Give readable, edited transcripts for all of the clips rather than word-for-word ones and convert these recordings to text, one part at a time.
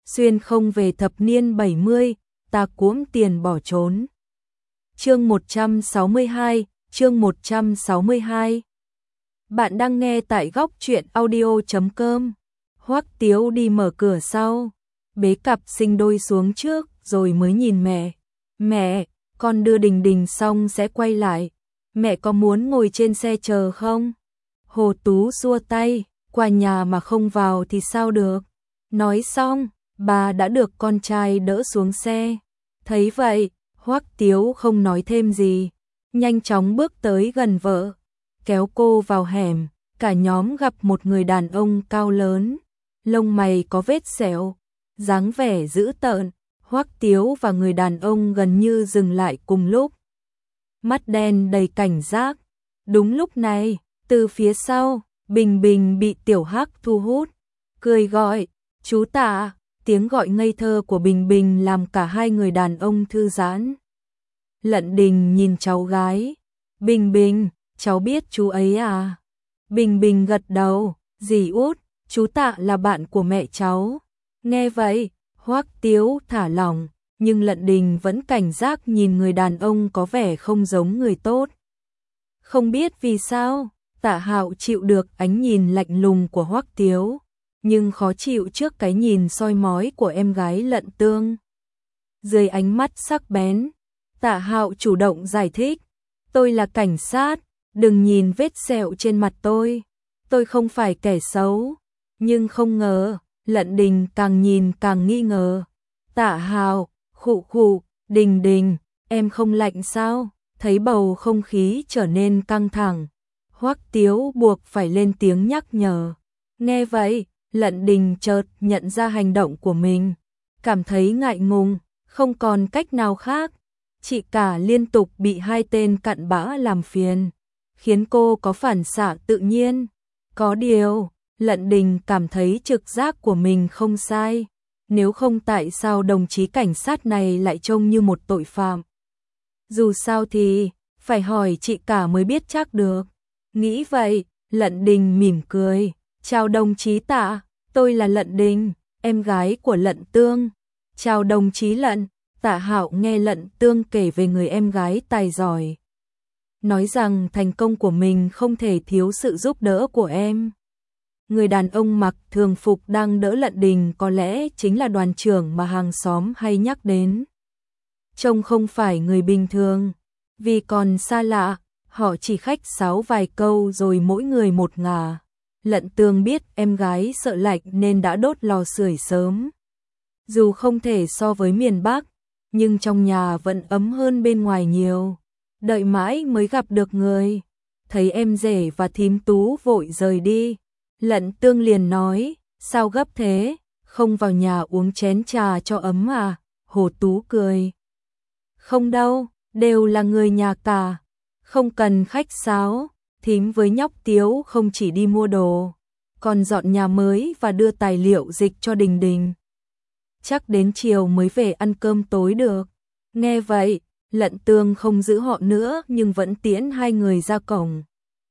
xuyên không về thập niên 70, ta cuỗm tiền bỏ trốn. Chương 162, chương 162. Bạn đang nghe tại góc truyện audio.com. Hoắc Tiếu đi mở cửa sau, bế cặp sinh đôi xuống trước rồi mới nhìn mẹ. Mẹ, con đưa Đình Đình xong sẽ quay lại. Mẹ có muốn ngồi trên xe chờ không? Hồ Tú xua tay, qua nhà mà không vào thì sao được. Nói xong, bà đã được con trai đỡ xuống xe. Thấy vậy, Hoắc Tiếu không nói thêm gì, nhanh chóng bước tới gần vợ, kéo cô vào hẻm. Cả nhóm gặp một người đàn ông cao lớn, lông mày có vết sẹo, dáng vẻ dữ tợn. Hoắc Tiếu và người đàn ông gần như dừng lại cùng lúc, mắt đen đầy cảnh giác. Đúng lúc này, từ phía sau, Bình Bình bị Tiểu Hắc thu hút, cười gọi, chú Tạ. Tiếng gọi ngây thơ của Bình Bình làm cả hai người đàn ông thư giãn. Lận Đình nhìn cháu gái. Bình Bình, cháu biết chú ấy à? Bình Bình gật đầu, dì út, chú Tạ là bạn của mẹ cháu. Nghe vậy, Hoắc Tiếu thả lỏng, nhưng Lận Đình vẫn cảnh giác nhìn người đàn ông có vẻ không giống người tốt. Không biết vì sao, Tạ Hạo chịu được ánh nhìn lạnh lùng của Hoắc Tiếu, nhưng khó chịu trước cái nhìn soi mói của em gái Lận Tương. Dưới ánh mắt sắc bén, Tạ Hạo chủ động giải thích, tôi là cảnh sát, đừng nhìn vết sẹo trên mặt tôi không phải kẻ xấu. Nhưng không ngờ, Lận Đình càng nhìn càng nghi ngờ. Tạ Hạo, khụ khụ, Đình Đình, em không lạnh sao? Thấy bầu không khí trở nên căng thẳng, Hoắc Tiếu buộc phải lên tiếng nhắc nhở. Nghe vậy, Lận Đình chợt nhận ra hành động của mình, cảm thấy ngại ngùng, không còn cách nào khác. Chị cả liên tục bị hai tên cặn bã làm phiền, khiến cô có phản xạ tự nhiên. Có điều, Lận Đình cảm thấy trực giác của mình không sai, nếu không tại sao đồng chí cảnh sát này lại trông như một tội phạm. Dù sao thì, phải hỏi chị cả mới biết chắc được. Nghĩ vậy, Lận Đình mỉm cười, chào đồng chí Tạ, tôi là Lận Đình, em gái của Lận Tương. Chào đồng chí Lận. Tạ Hạo nghe Lận Tương kể về người em gái tài giỏi, nói rằng thành công của mình không thể thiếu sự giúp đỡ của em. Người đàn ông mặc thường phục đang đỡ Lận Đình có lẽ chính là đoàn trưởng mà hàng xóm hay nhắc đến. Trông không phải người bình thường, vì còn xa lạ, họ chỉ khách sáo vài câu rồi mỗi người một ngả. Lận Tương biết em gái sợ lạnh nên đã đốt lò sưởi sớm. Dù không thể so với miền Bắc, nhưng trong nhà vẫn ấm hơn bên ngoài nhiều. Đợi mãi mới gặp được người, thấy em rể và thím Tú vội rời đi, Lận Tương liền nói, sao gấp thế, không vào nhà uống chén trà cho ấm à? Hồ Tú cười, không đâu, đều là người nhà cả, không cần khách sáo. Thím với nhóc Tiếu không chỉ đi mua đồ, còn dọn nhà mới và đưa tài liệu dịch cho Đình Đình. Chắc đến chiều mới về ăn cơm tối được. Nghe vậy, Lận Tương không giữ họ nữa nhưng vẫn tiễn hai người ra cổng.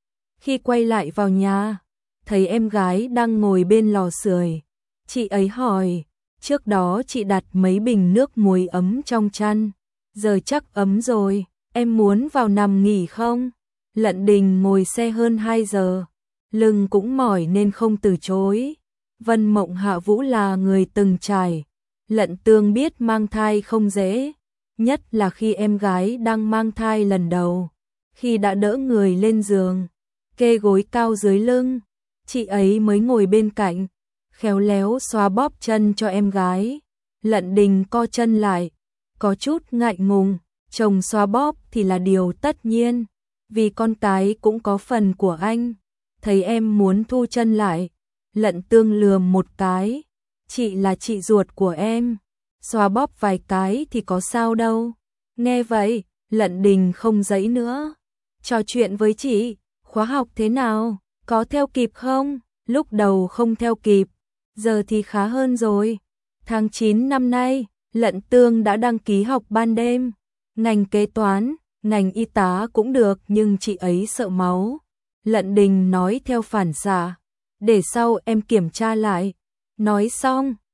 Khi quay lại vào nhà, thấy em gái đang ngồi bên lò sưởi, chị ấy hỏi, trước đó chị đặt mấy bình nước muối ấm trong chăn, giờ chắc ấm rồi, em muốn vào nằm nghỉ không? Lận Đình ngồi xe hơn 2 giờ, lưng cũng mỏi nên không từ chối. Vân Mộng Hạ Vũ là người từng trải, Lận Tương biết mang thai không dễ, nhất là khi em gái đang mang thai lần đầu. Khi đã đỡ người lên giường, kê gối cao dưới lưng, chị ấy mới ngồi bên cạnh, khéo léo xoa bóp chân cho em gái. Lận Đình co chân lại, có chút ngại ngùng, chồng xoa bóp thì là điều tất nhiên, vì con cái cũng có phần của anh. Thấy em muốn thu chân lại, Lận Tương lườm một cái, chị là chị ruột của em, xoa bóp vài cái thì có sao đâu. Nghe vậy, Lận Đình không giãy nữa, trò chuyện với chị, khóa học thế nào, có theo kịp không? Lúc đầu không theo kịp, giờ thì khá hơn rồi. Tháng 9 năm nay, Lận Tương đã đăng ký học ban đêm, ngành kế toán, ngành y tá cũng được nhưng chị ấy sợ máu. Lận Đình nói theo phản xạ, để sau em kiểm tra lại. Nói xong,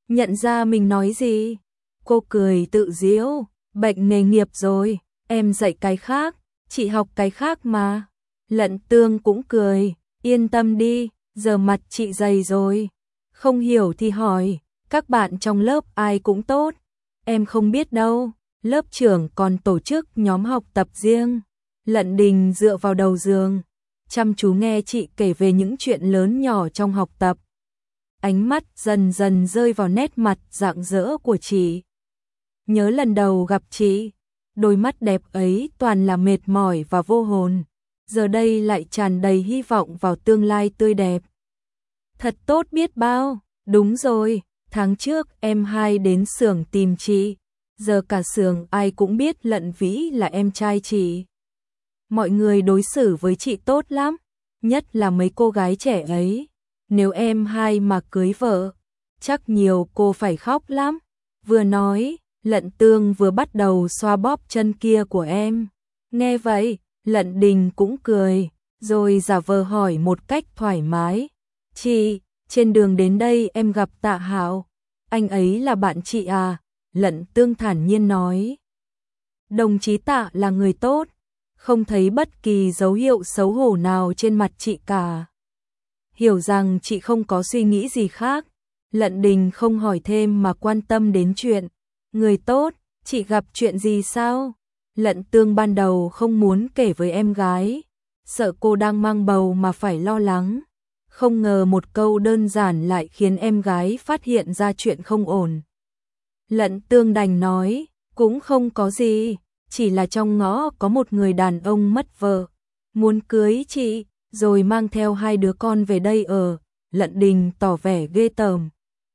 nhận ra mình nói gì. Cô cười tự giễu, bệnh nghề nghiệp rồi, em dạy cái khác, chị học cái khác mà. Lận Tương cũng cười, yên tâm đi, giờ mặt chị dày rồi. Không hiểu thì hỏi, các bạn trong lớp ai cũng tốt. Em không biết đâu, lớp trưởng còn tổ chức nhóm học tập riêng. Lận Đình dựa vào đầu giường, chăm chú nghe chị kể về những chuyện lớn nhỏ trong học tập. Ánh mắt dần dần rơi vào nét mặt rạng rỡ của chị. Nhớ lần đầu gặp chị, đôi mắt đẹp ấy toàn là mệt mỏi và vô hồn, giờ đây lại tràn đầy hy vọng vào tương lai tươi đẹp. Thật tốt biết bao, đúng rồi, tháng trước em hai đến xưởng tìm chị, giờ cả xưởng ai cũng biết Lận Vĩ là em trai chị. Mọi người đối xử với chị tốt lắm, nhất là mấy cô gái trẻ ấy. Nếu em hai mà cưới vợ, chắc nhiều cô phải khóc lắm. Vừa nói, Lận Tương vừa bắt đầu xoa bóp chân kia của em. Nghe vậy, Lận Đình cũng cười, rồi giả vờ hỏi một cách thoải mái. Chị, trên đường đến đây em gặp Tạ Hạo, anh ấy là bạn chị à? Lận Tương thản nhiên nói. Đồng chí Tạ là người tốt, không thấy bất kỳ dấu hiệu xấu hổ nào trên mặt chị cả. Hiểu rằng chị không có suy nghĩ gì khác, Lận Đình không hỏi thêm mà quan tâm đến chuyện. Người tốt, chị gặp chuyện gì sao? Lận Tương ban đầu không muốn kể với em gái, sợ cô đang mang bầu mà phải lo lắng. Không ngờ một câu đơn giản lại khiến em gái phát hiện ra chuyện không ổn. Lận Tương đành nói, cũng không có gì, chỉ là trong ngõ có một người đàn ông mất vợ, muốn cưới chị, rồi mang theo hai đứa con về đây ở. Lận Đình tỏ vẻ ghê tởm.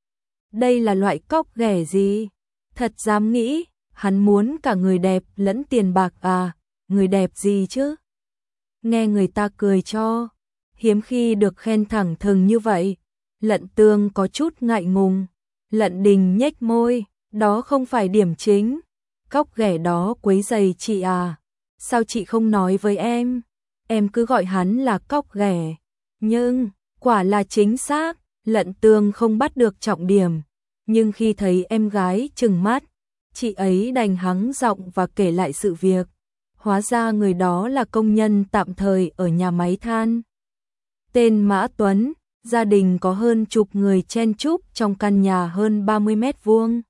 Đây là loại cóc ghẻ gì? Thật dám nghĩ, hắn muốn cả người đẹp lẫn tiền bạc à? Người đẹp gì chứ? Nghe người ta cười cho, hiếm khi được khen thẳng thừng như vậy. Lận Tương có chút ngại ngùng. Lận Đình nhếch môi, đó không phải điểm chính. Cóc ghẻ đó quấy rầy chị à? Sao chị không nói với em? Em cứ gọi hắn là cóc ghẻ. Nhưng, quả là chính xác, Lận Tương không bắt được trọng điểm. Nhưng khi thấy em gái trừng mắt, chị ấy đành hắng giọng và kể lại sự việc. Hóa ra người đó là công nhân tạm thời ở nhà máy than. Tên Mã Tuấn, gia đình có hơn chục người chen chúc trong căn nhà hơn 30 mét vuông.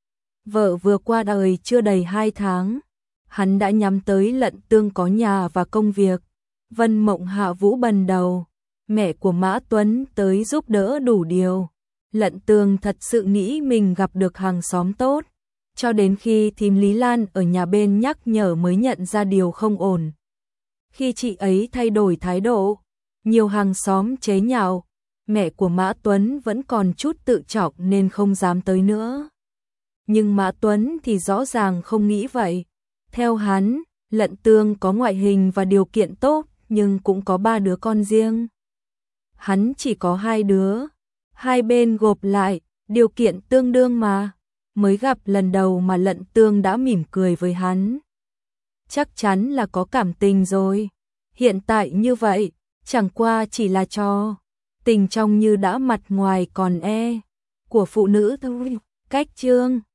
Vợ vừa qua đời chưa đầy 2 tháng, hắn đã nhắm tới Lận Tương có nhà và công việc. Vân Mộng hạ vũ bần đầu, mẹ của Mã Tuấn tới giúp đỡ đủ điều. Lận Tương thật sự nghĩ mình gặp được hàng xóm tốt, cho đến khi thím Lý Lan ở nhà bên nhắc nhở mới nhận ra điều không ổn. Khi chị ấy thay đổi thái độ, nhiều hàng xóm chế nhạo, mẹ của Mã Tuấn vẫn còn chút tự trọng nên không dám tới nữa. Nhưng Mã Tuấn thì rõ ràng không nghĩ vậy. Theo hắn, Lận Tương có ngoại hình và điều kiện tốt, nhưng cũng có 3 đứa con riêng. Hắn chỉ có 2 đứa. Hai bên gộp lại, điều kiện tương đương mà. Mới gặp lần đầu mà Lận Tương đã mỉm cười với hắn. Chắc chắn là có cảm tình rồi. Hiện tại như vậy, chẳng qua chỉ là trò. Tình trong như đã mặt ngoài còn của phụ nữ thôi. Cách chương